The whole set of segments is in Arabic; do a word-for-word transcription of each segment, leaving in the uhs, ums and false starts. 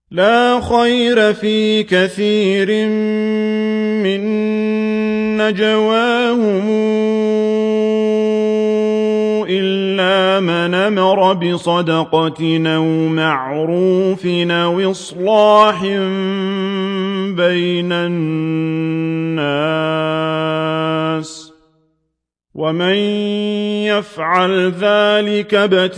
لا خير في كثير من نجواهم إلا من أمر بصدقة أو معروف أو إصلاح بين الناس ومن يفعل ذلك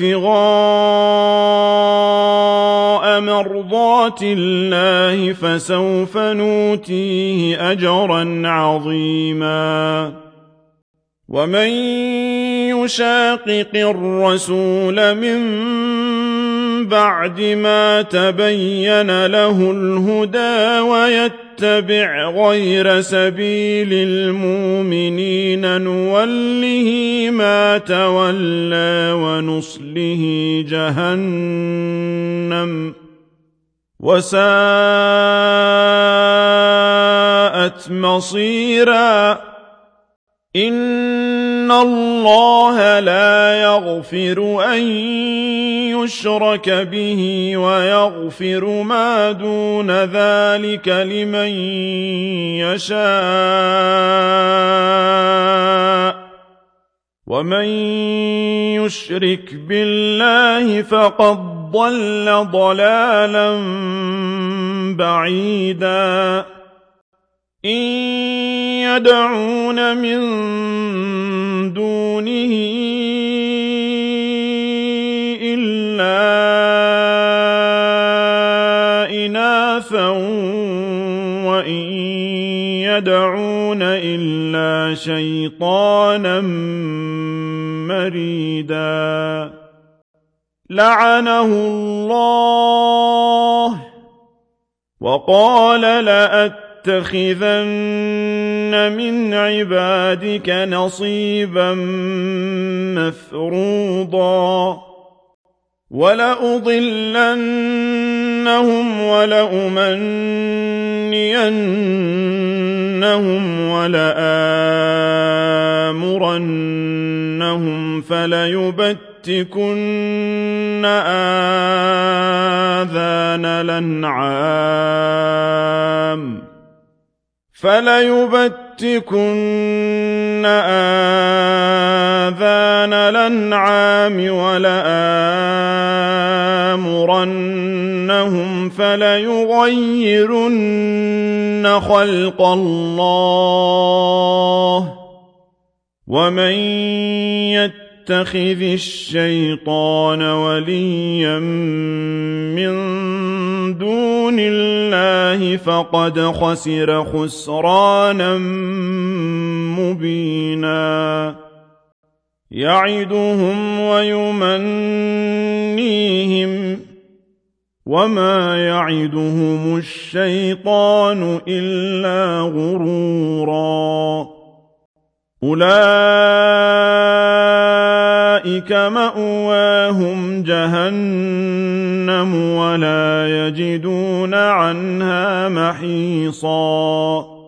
ابتغاء مرضات الله فسوف نؤتيه أجرا عظيما ومن يشاقق الرسول من بعد ما تبين له الهدى ويتبع غير سبيل المؤمنين نوله ما تولى ونصله جهنم وساءت مصيرا إن الله لا يغفر أن يشرك به ويغفر ما دون ذلك لمن يشاء ومن يشرك بالله فقد ضل ضلالا بعيدا إن يدعون من دونه إلا إناثا وإن يدعون إلا شيطانا مريدا لعنه الله وقال لأتخذن من عبادك نصيبا مفروضا ولأضلنهم ولأمنينهم ولآمرنهم فليبتكن آذان الأنعام فليبتكن آذان الأنعام ولآمرنهم فليغيرن خلق الله ومن يتخذ الشيطان وليا من دون الله فقد خسر خسرانا مبينا يعدهم ويمنيهم وما يعدهم الشيطان إلا غرورا أولئك مأواهم جهنم ولا يجدون عنها محيصا